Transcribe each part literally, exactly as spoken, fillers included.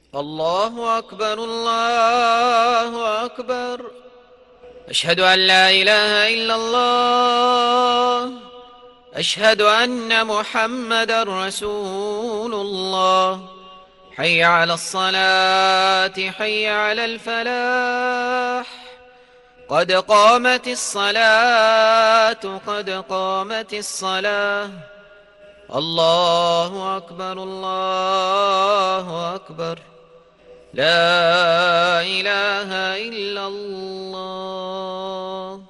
الله أكبر الله أكبر. أشهد أن لا إله إلا الله. أشهد أن محمدا رسول الله. حي على الصلاة حي على الفلاح. قد قامت الصلاة قد قامت الصلاة. الله أكبر الله أكبر. لا إله إلا الله.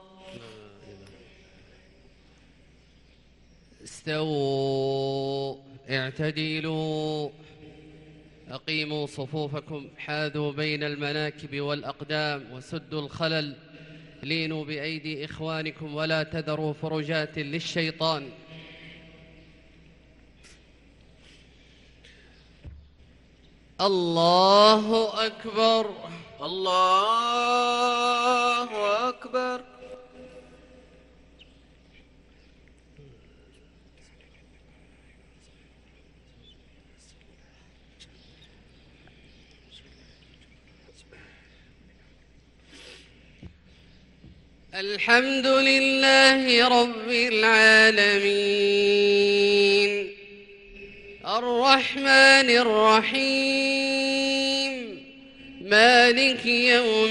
استووا اعتدلوا أقيموا صفوفكم حاذوا بين المناكب والأقدام وسدوا الخلل لينوا بأيدي إخوانكم ولا تذروا فرجات للشيطان. الله أكبر الله أكبر. الحمد لله رب العالمين الرحمن الرحيم مالك يوم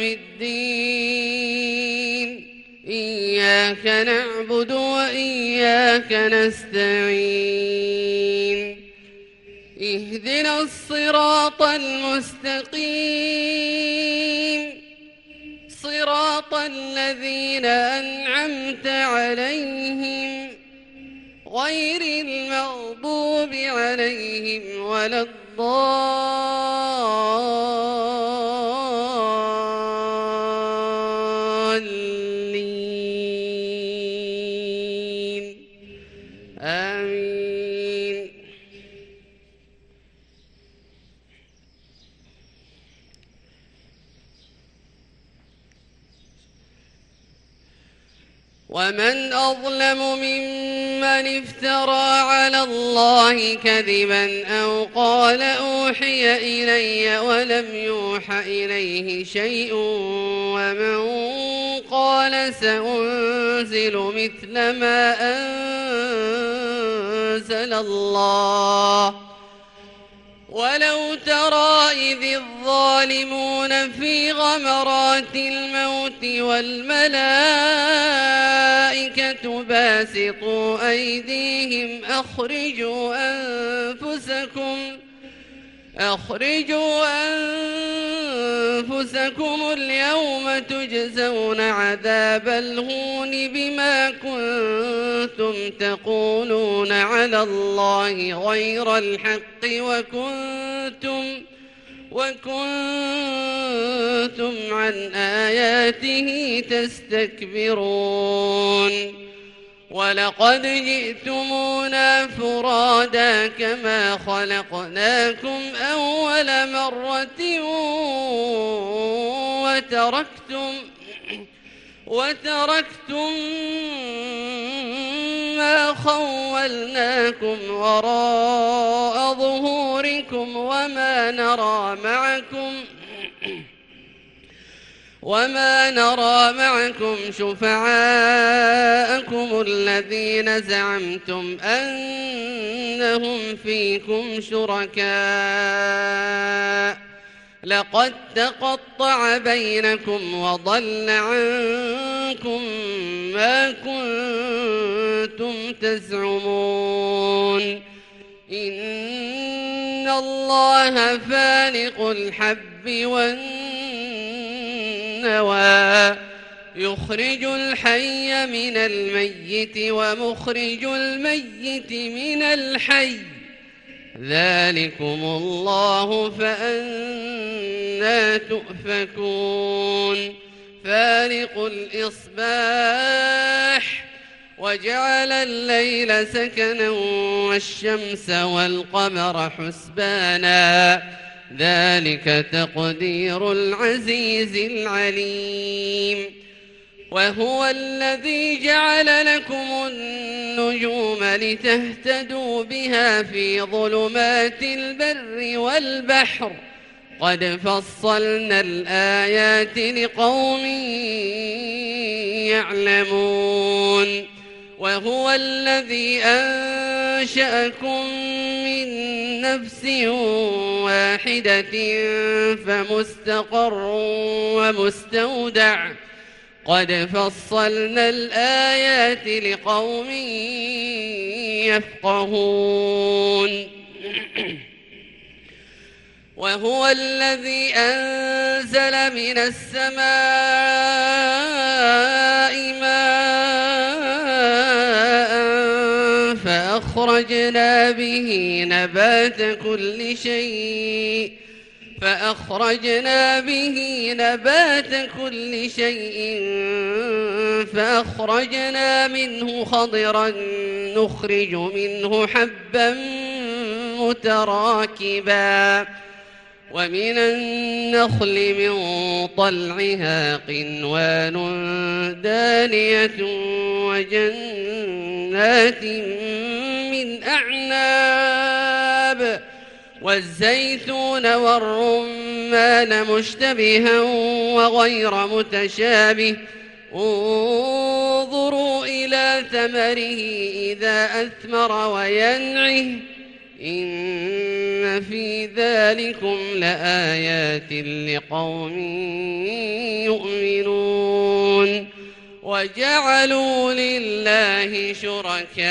الدين إياك نعبد وإياك نستعين اهدنا الصراط المستقيم صراط الذين أنعمت عليهم غير المغضوب عليهم ولا الضالين آمين. ومن أظلم ممن افترى على الله كذبا أو قال أوحي إلي ولم يوح إليه شيء ومن قال سأنزل مثل ما أنزل الله. ولو ترى إذ الظالمون في غمرات الموت والملائكة باسطوا أيديهم أخرجوا أنفسكم أخرجوا أنفسكم اليوم تجزون عذاب الهون بما كنتم تقولون على الله غير الحق وكنتم وكنتم عن آياته تستكبرون. ولقد جئتمونا فرادا كما خلقناكم أول مرة وتركتم وتركتم ما خولناكم وراء ظهوركم وما نرى معكم وما نرى معكم شفعاءكم الذين زعمتم أنهم فيكم شركاء لقد تقطع بينكم وضل عنكم ما كنتم تزعمون. إن الله فالق الحب والنوى يخرج الحي من الميت ومخرج الميت من الحي ذلكم الله فأنى تؤفكون. فالق الإصباح وجعل الليل سكنا والشمس والقمر حسبانا ذلك تقدير العزيز العليم. وهو الذي جعل لكم النجوم لتهتدوا بها في ظلمات البر والبحر قد فصلنا الآيات لقوم يعلمون وهو الذي أنشأكم من نفس واحدة فمستقر ومستودع قد فصلنا الآيات لقوم يفقهون وهو الذي أنزل من السماء ماء فأخرجنا به نبات كل شيء فأخرجنا به نبات كل شيء فأخرجنا منه خضرا نخرج منه حبا متراكبا ومن النخل من طلعها قنوان دانية وجنات من أعناب والزيتون والرمان مشتبها وغير متشابه انظروا إلى ثمره إذا أثمر وينعه إن في ذلكم لآيات لقوم يؤمنون وجعلوا لله شركاء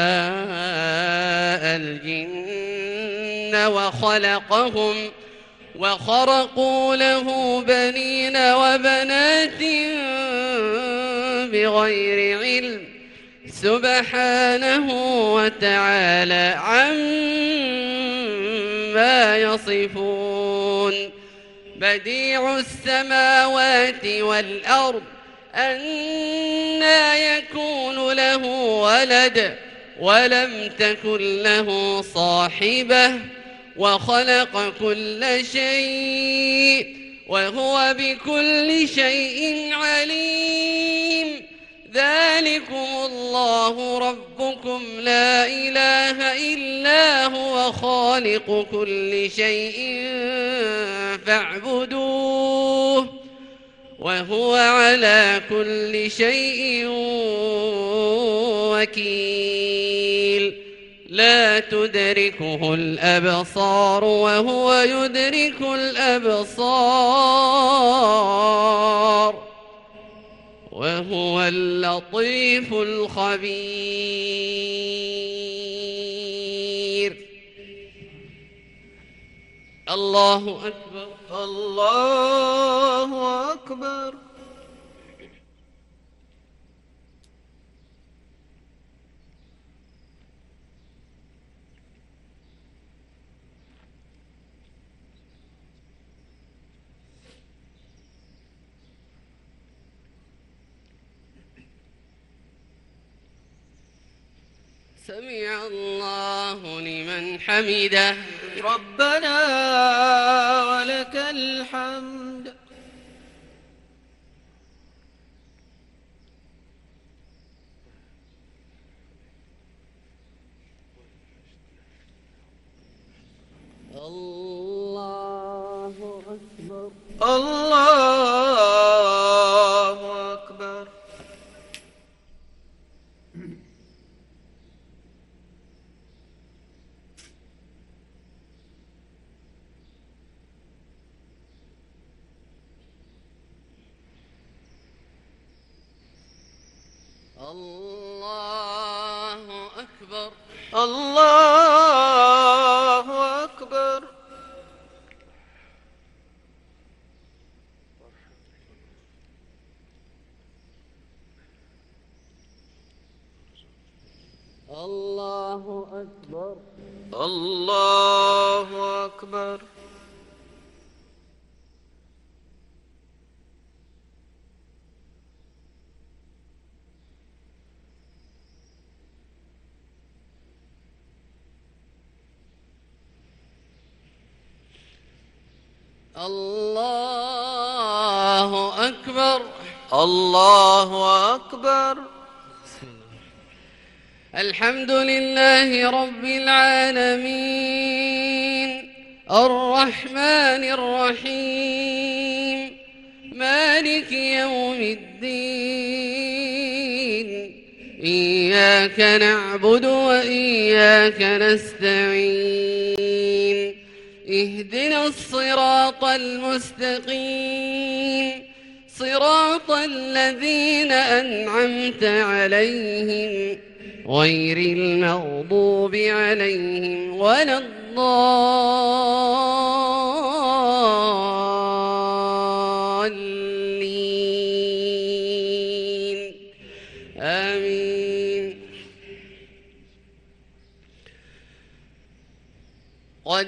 الجن وخلقهم وخرقوا له بنين وبنات بغير علم سبحانه وتعالى عما يصفون بديع السماوات والأرض أنى يكون له ولد ولم تكن له صاحبة وخلق كل شيء وهو بكل شيء عليم ذلكم الله ربكم لا إله إلا هو خالق كل شيء فاعبدوه وهو على كل شيء وكيل لا تدركه الأبصار وهو يدرك الأبصار وهو اللطيف الخبير الله أكبر الله أكبر سمع الله لمن حمده ربنا ولك الحمد الله أكبر الله أكبر الله أكبر الله أكبر الله أكبر الله أكبر الله أكبر الله أكبر الحمد لله رب العالمين الرحمن الرحيم مالك يوم الدين إياك نعبد وإياك نستعين اهدنا الصراط المستقيم صراط الذين أنعمت عليهم غير المغضوب عليهم ولا الضالين آمين. قد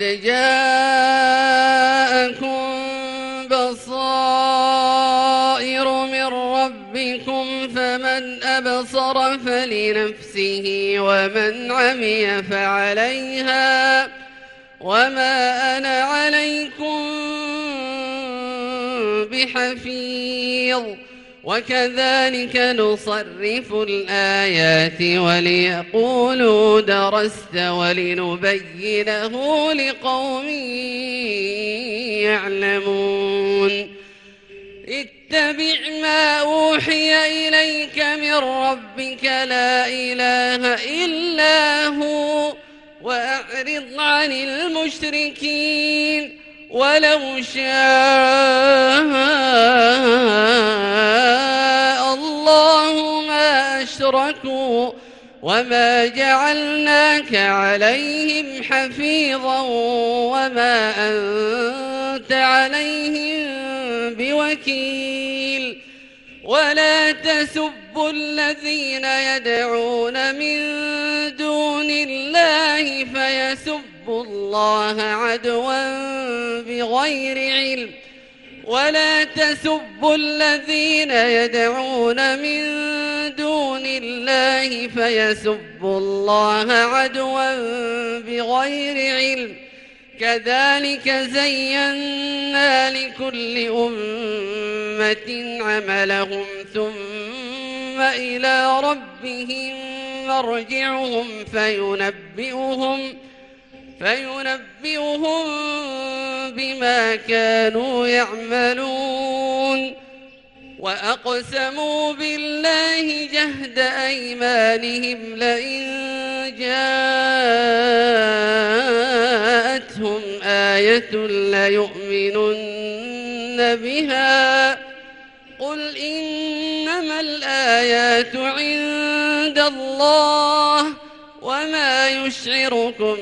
جاءكم بصائر من ربكم فمن أبصر فلنفسه ومن عمي فعليها وما أنا عليكم بحفيظ وكذلك نصرف الآيات وليقولوا درست ولنبينه لقوم يعلمون اتبع ما أوحي إليك من ربك لا إله إلا هو وأعرض عن المشركين ولو شاء الله ما أشركوا وما جعلناك عليهم حفيظا وما أنت عليهم بوكيل ولا تسبوا الذين يدعون من دون الله فيسبوا الله عدوا بغير علم ولا تسبوا الذين يدعون من دون الله فيسبوا الله عدوا بغير علم كذلك زينا لكل أمة عملهم ثم إلى ربهم مرجعهم فينبئهم فينبئهم بما كانوا يعملون وأقسموا بالله جهد أيمانهم لئن جاءتهم آية ليؤمنن بها قل إنما الآيات عند الله وما يشعركم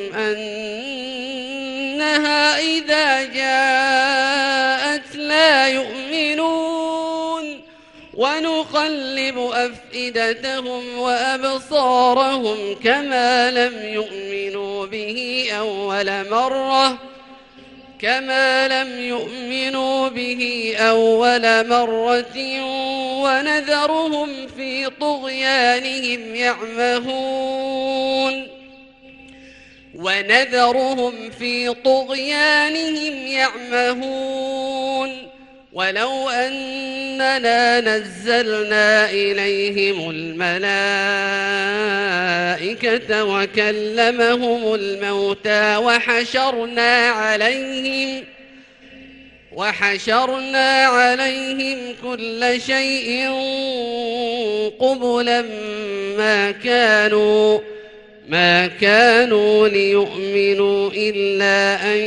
أنها إذا جاءت لا يؤمنون ونقلب أفئدتهم وأبصارهم كما لم يؤمنوا به أول مرة كما لم يؤمنوا به أول مرة ونذرهم في طغيانهم يعمهون ونذرهم في طغيانهم يعمهون ولو أننا نزلنا إليهم الملائكة وكلمهم الموتى وحشرنا عليهم وحشرنا عليهم كل شيء قبلا ما كانوا ما كانوا ليؤمنوا إلا أن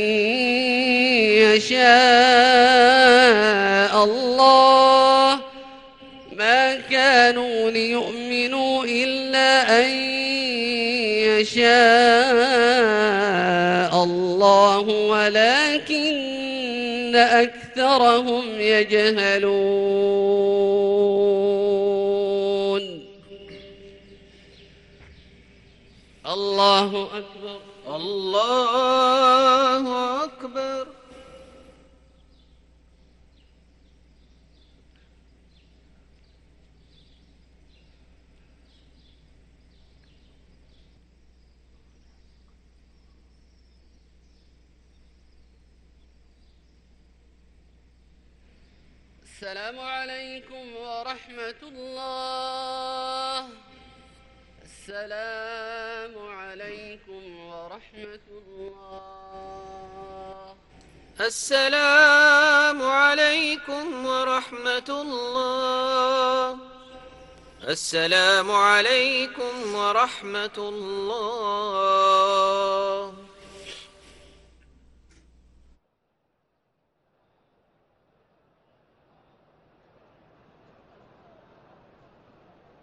يشاء الله ما كانوا ليؤمنوا إلا أن يشاء الله ولكن أكثرهم يجهلون. الله أكبر الله أكبر. السلام عليكم ورحمة الله. السلام عليكم ورحمة الله. السلام عليكم ورحمة الله. السلام عليكم ورحمة الله.